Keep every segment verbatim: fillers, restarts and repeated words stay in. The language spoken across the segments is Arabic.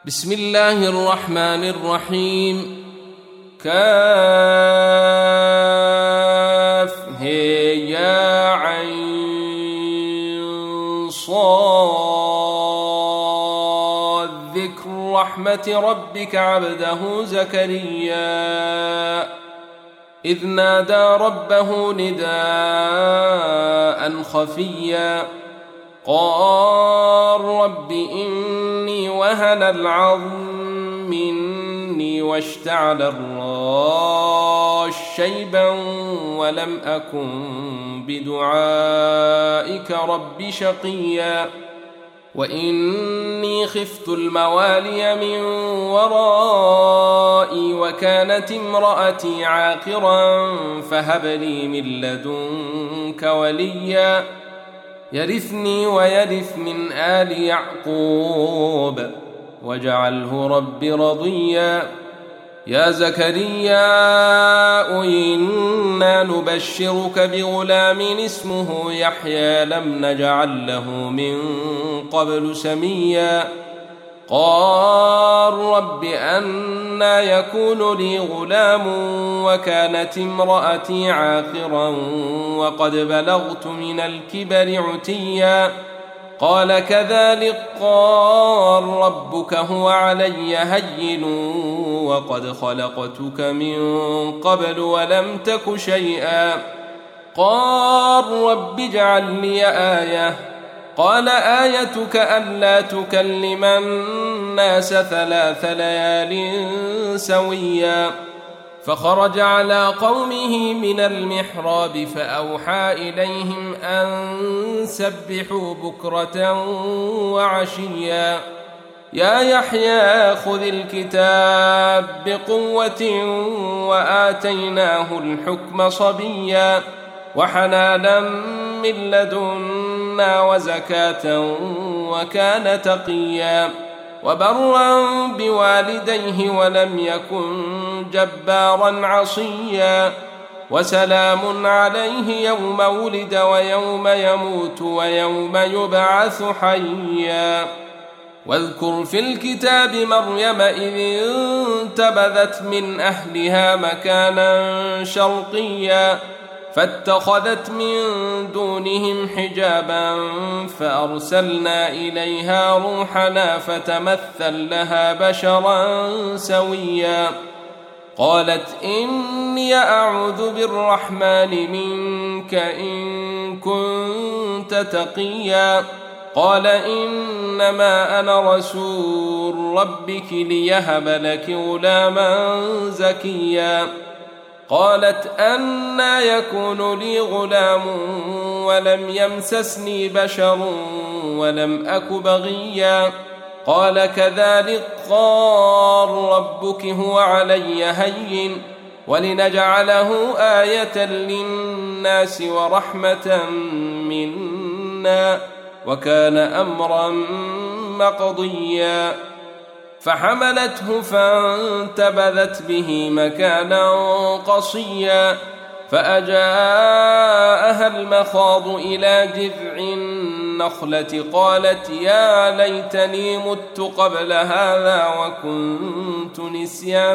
بسم الله الرحمن الرحيم. كاف هي يا عين صاد ذكر رحمة ربك عبده زكريا إذ نادى ربه نداء خفيا قال رب إني وهن العظم مني واشتعل الراس شيبا ولم أكن بدعائك رب شقيا وإني خفت الموالي من ورائي وكانت امرأتي عاقرا فهب لي من لدنك وليا يرثني ويرث من آل يعقوب واجعله رب رضيا يا زكريا إنا نبشرك بغلام اسمه يحيى لم نجعل له من قبل سميا قال رب أنى يكون لي غلام وكانت امرأتي عاقرا وقد بلغت من الكبر عتيا قال كذلك قال ربك هو علي هين وقد خلقتك من قبل ولم تك شيئا قال رب اجعل لي آية قال آيتك ألا تكلم الناس ثلاث ليال سويا فخرج على قومه من المحراب فأوحى إليهم أن سبحوا بكرة وعشيا يا يحيى خذ الكتاب بقوة وآتيناه الحكم صبيا وحنانا من لدنا وزكاة وكان تقيا وبرا بوالديه ولم يكن جبارا عصيا وسلام عليه يوم ولد ويوم يموت ويوم يبعث حيا واذكر في الكتاب مريم إذ انتبذت من أهلها مكانا شرقيا فاتخذت من دونهم حجابا فأرسلنا إليها روحنا فتمثل لها بشرا سويا قالت إني أعوذ بالرحمن منك إن كنت تقيا قال إنما أنا رسول ربك ليهب لك غلاما زكيا قالت أنى يكون لي غلام ولم يمسسني بشر ولم أك بغيا قال كذلك قال ربك هو علي هين ولنجعله آية للناس ورحمة منا وكان أمرا مقضيا فحملته فانتبذت به مكانا قصيا فأجاءها المخاض إلى جذع النخلة قالت يا ليتني مت قبل هذا وكنت نسيا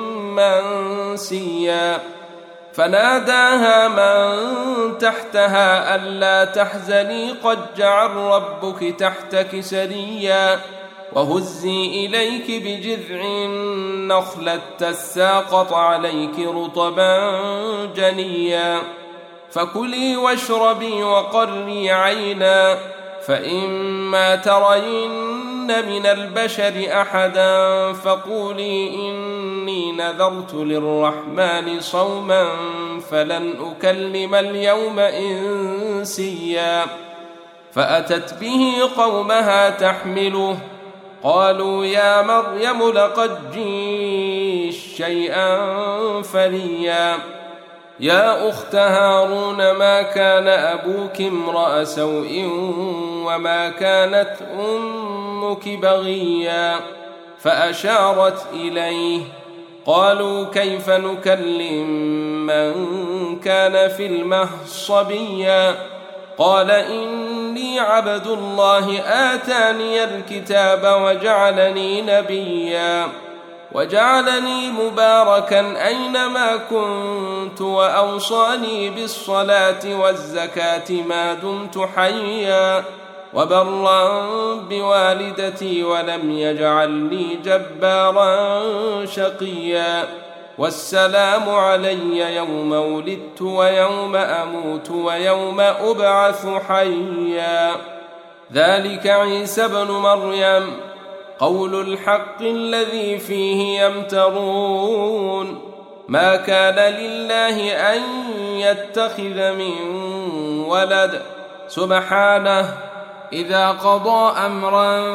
منسيا فناداها من تحتها ألا تحزني قد جعل ربك تحتك سريا وهزي إليك بجذع النخلة تساقط عليك رطبا جنيا فكلي واشربي وقري عينا فإما ترين من البشر أحدا فقولي إني نذرت للرحمن صوما فلن أكلم اليوم إنسيا فأتت به قومها تحمله قالوا يا مريم لقد جئت شيئا فريا يا أخت هارون ما كان أبوك امرأ سوء وما كانت أمك بغيا فأشارت إليه قالوا كيف نكلم من كان في المهد صبيا قال إن إني عبد الله آتاني الكتاب وجعلني نبيا وجعلني مباركا أينما كنت وأوصاني بالصلاة والزكاة ما دمت حيا وبرا بوالدتي ولم يجعلني جبارا شقيا والسلام علي يوم ولدت ويوم أموت ويوم أبعث حيا ذلك عيسى بن مريم قول الحق الذي فيه يمترون ما كان لله أن يتخذ من ولد سبحانه إذا قضى أمرا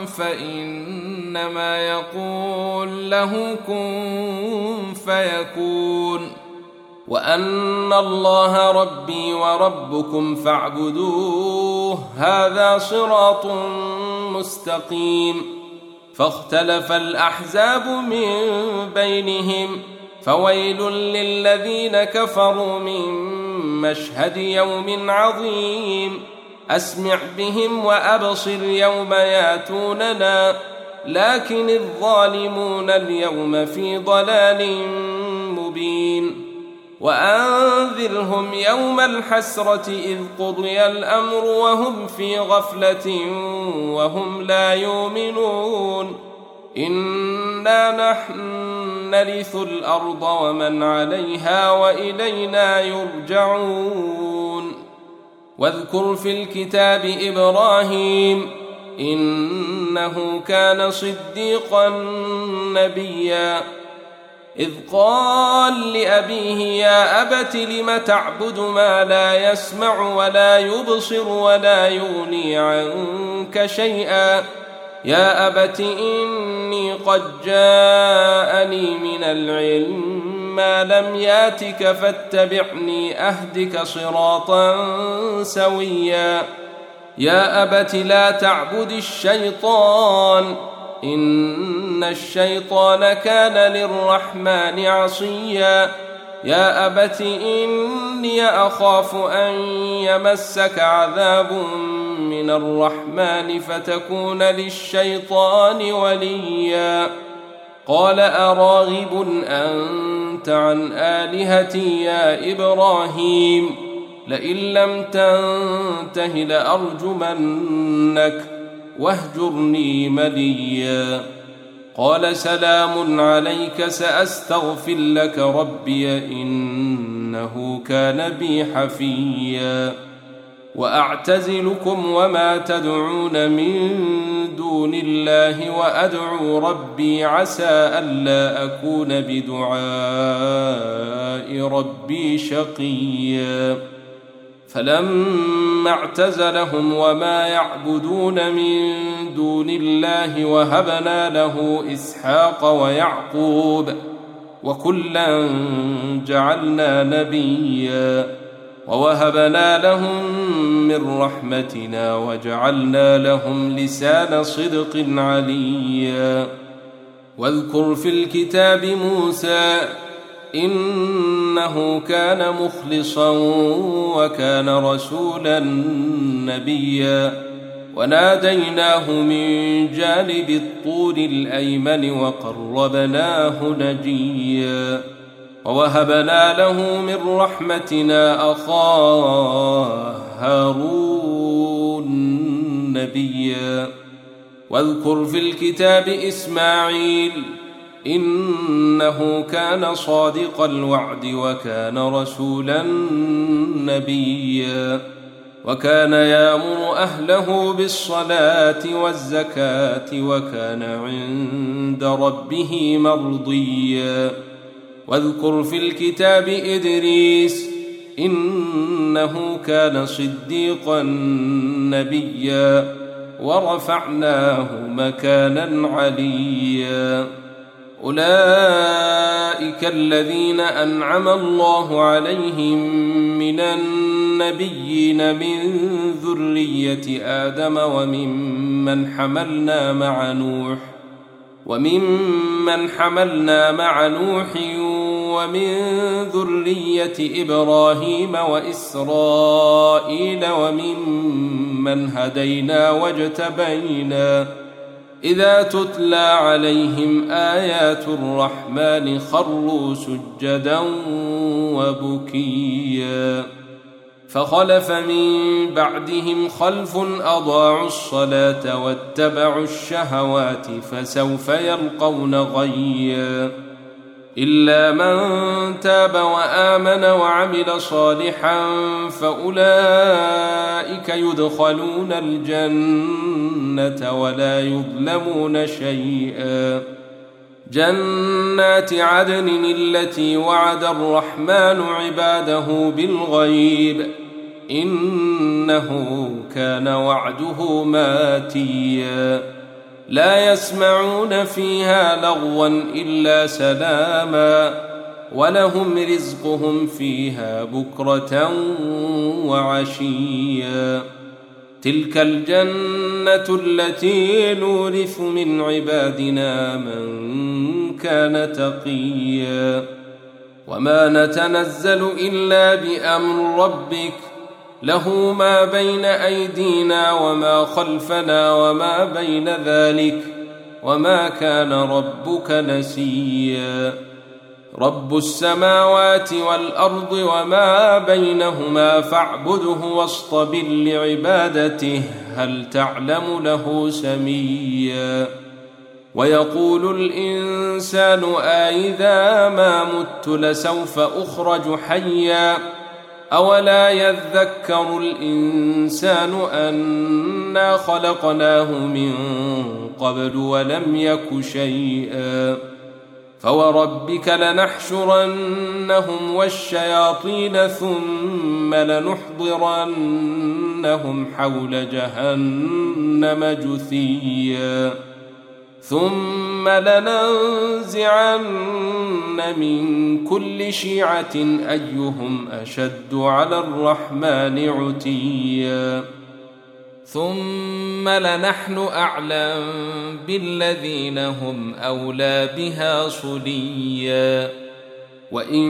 فإنما يقول له كن فيكون وأن الله ربي وربكم فاعبدوه هذا صراط مستقيم فاختلف الأحزاب من بينهم فويل للذين كفروا من مشهد يوم عظيم أسمع بهم وأبصر يوم ياتوننا لكن الظالمون اليوم في ضلال مبين وأنذرهم يوم الحسرة إذ قضي الأمر وهم في غفلة وهم لا يؤمنون إنا نحن نرث الأرض ومن عليها وإلينا يرجعون واذكر في الكتاب إبراهيم إنه كان صديقا نبيا إذ قال لأبيه يا أبت لم تعبد ما لا يسمع ولا يبصر ولا يغني عنك شيئا يا أبت إني قد جاءني من العلم ما لم ياتك فاتبعني أهدك صراطا سويا يا أبت لا تعبد الشيطان إن الشيطان كان للرحمن عصيا يا أبت إني أخاف أن يمسك عذاب من الرحمن فتكون للشيطان وليا قال أراغب أنت عن آلهتي يا إبراهيم لئن لم تنته لأرجمنك واهجرني مليا قال سلام عليك سأستغفر لك ربي إنه كان بي حفيا وأعتزلكم وما تدعون من دون الله وأدعو ربي عسى ألا أكون بدعاء ربي شقيا فلما اعتزلهم وما يعبدون من دون الله وهبنا له إسحاق ويعقوب وكلا جعلنا نبيا ووهبنا لهم من رحمتنا وجعلنا لهم لسان صدق عليا واذكر في الكتاب موسى إنه كان مخلصا وكان رسولا نبيا وناديناه من جانب الطور الأيمن وقربناه نجيا ووهبنا له من رحمتنا أخاه هارون نبيا واذكر في الكتاب إسماعيل إنه كان صادق الوعد وكان رسولا نبيا وكان يأمر أهله بالصلاة والزكاة وكان عند ربه مرضيا واذكر في الكتاب إدريس إنه كان صديقا نبيا ورفعناه مكانا عليا أولئك الذين أنعم الله عليهم من النبيين من ذرية آدم وممن حملنا مع نوح وممن حملنا مع نوح ومن ذرية إبراهيم وإسرائيل وممن هدينا واجتبينا إذا تتلى عليهم آيات الرحمن خروا سجدا وبكيا فخلف من بعدهم خلف أضاعوا الصلاة واتبعوا الشهوات فسوف يلقون غيا إلا من تاب وآمن وعمل صالحا فأولئك يدخلون الجنة ولا يظلمون شيئا جنات عدن التي وعد الرحمن عباده بالغيب إنه كان وعده ماتيا لا يسمعون فيها لغوا إلا سلاما ولهم رزقهم فيها بكرة وعشيا تلك الجنة التي نورث من عبادنا من كان تقيا وما نتنزل إلا بأمر ربك له ما بين أيدينا وما خلفنا وما بين ذلك وما كان ربك نسيا رب السماوات والأرض وما بينهما فاعبده واصطبر لعبادته هل تعلم له سميا ويقول الإنسان أإذا ما مت لسوف أخرج حيا أولا يذكر الإنسان أنا خلقناه من قبل ولم يك شيئا فوربك لنحشرنهم والشياطين ثم لنحضرنهم حول جهنم جثيا ثم لننزعن من كل شيعة أيهم أشد على الرحمن عتيا ثم لنحن أعلم بالذين هم أولى بها صليا وإن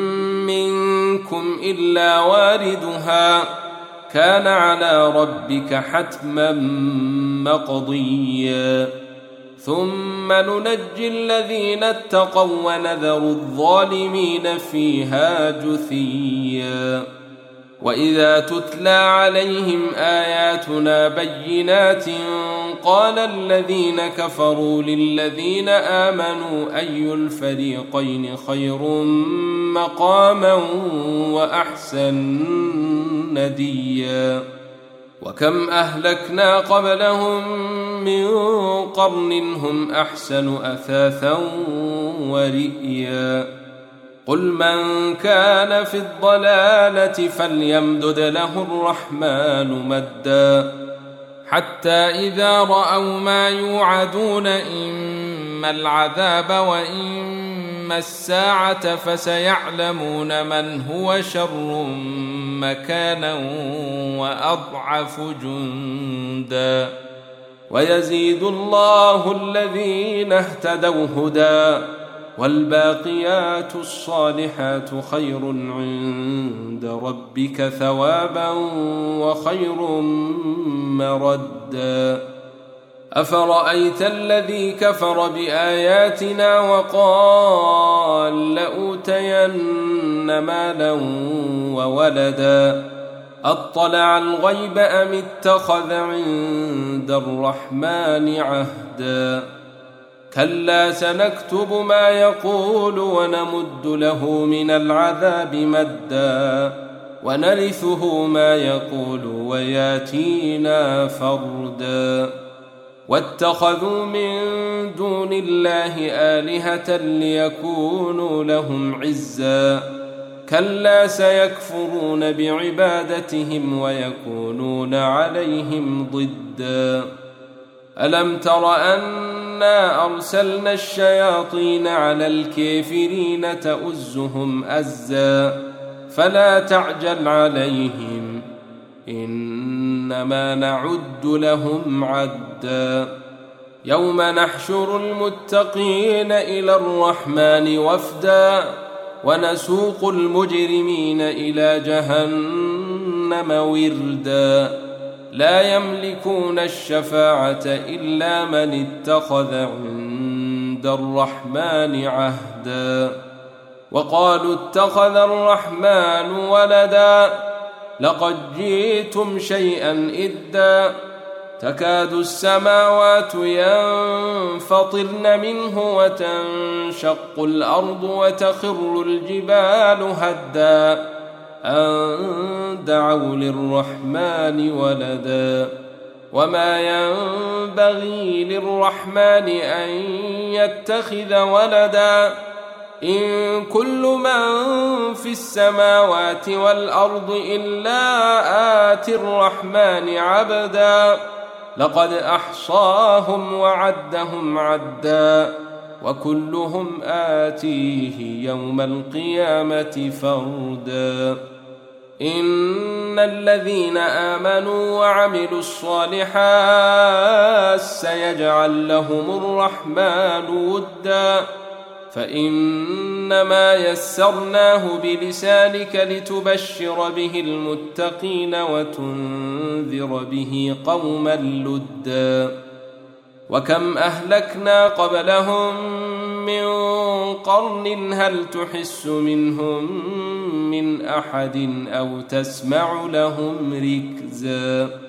منكم إلا واردها كان على ربك حتما مقضيا ثم ننجي الذين اتقوا ونذر الظالمين فيها جثيا وإذا تتلى عليهم آياتنا بينات قال الذين كفروا للذين آمنوا أي الفريقين خير مقاما وأحسن نديا وكم أهلكنا قبلهم من قرن هم أحسن أثاثا ورئيا قل من كان في الضلالة فليمدد له الرحمن مدا حتى إذا رأوا ما يوعدون إما العذاب وإما الساعة فسيعلمون من هو شر مكانا وأضعف جندا ويزيد الله الذين اهتدوا هدى والباقيات الصالحات خير عند ربك ثوابا وخير مردا أفرأيت الذي كفر بآياتنا وقال لأوتين مالا وولدا أطلع الغيب أم اتخذ عند الرحمن عهدا كلا سنكتب ما يقول ونمد له من العذاب مدا ونرثه ما يقول وياتينا فردا واتخذوا من دون الله آلهة ليكونوا لهم عزا كلا سيكفرون بعبادتهم ويكونون عليهم ضدا ألم تر أنا أرسلنا الشياطين على الكافرين تؤزهم أزا فلا تعجل عليهم إنما نعد لهم عدا يوم نحشر المتقين إلى الرحمن وفدا ونسوق المجرمين إلى جهنم وردا لا يملكون الشفاعة إلا من اتخذ عند الرحمن عهدا وقالوا اتخذ الرحمن ولدا لقد جئتم شيئا إدا تكاد السماوات ينفطرن منه وتنشق الأرض وتخر الجبال هدا أن دعوا للرحمن ولدا وما ينبغي للرحمن أن يتخذ ولدا إن كل من في السماوات والأرض إلا آتي الرحمن عبدا لقد أحصاهم وعدهم عدا وكلهم آتيه يوم القيامة فردا إن الذين آمنوا وعملوا الصالحات سيجعل لهم الرحمن ودا فإنما يسرناه بلسانك لتبشر به المتقين وتنذر به قوما لدا وكم أهلكنا قبلهم من قرن هل تحس منهم من أحد أو تسمع لهم ركزا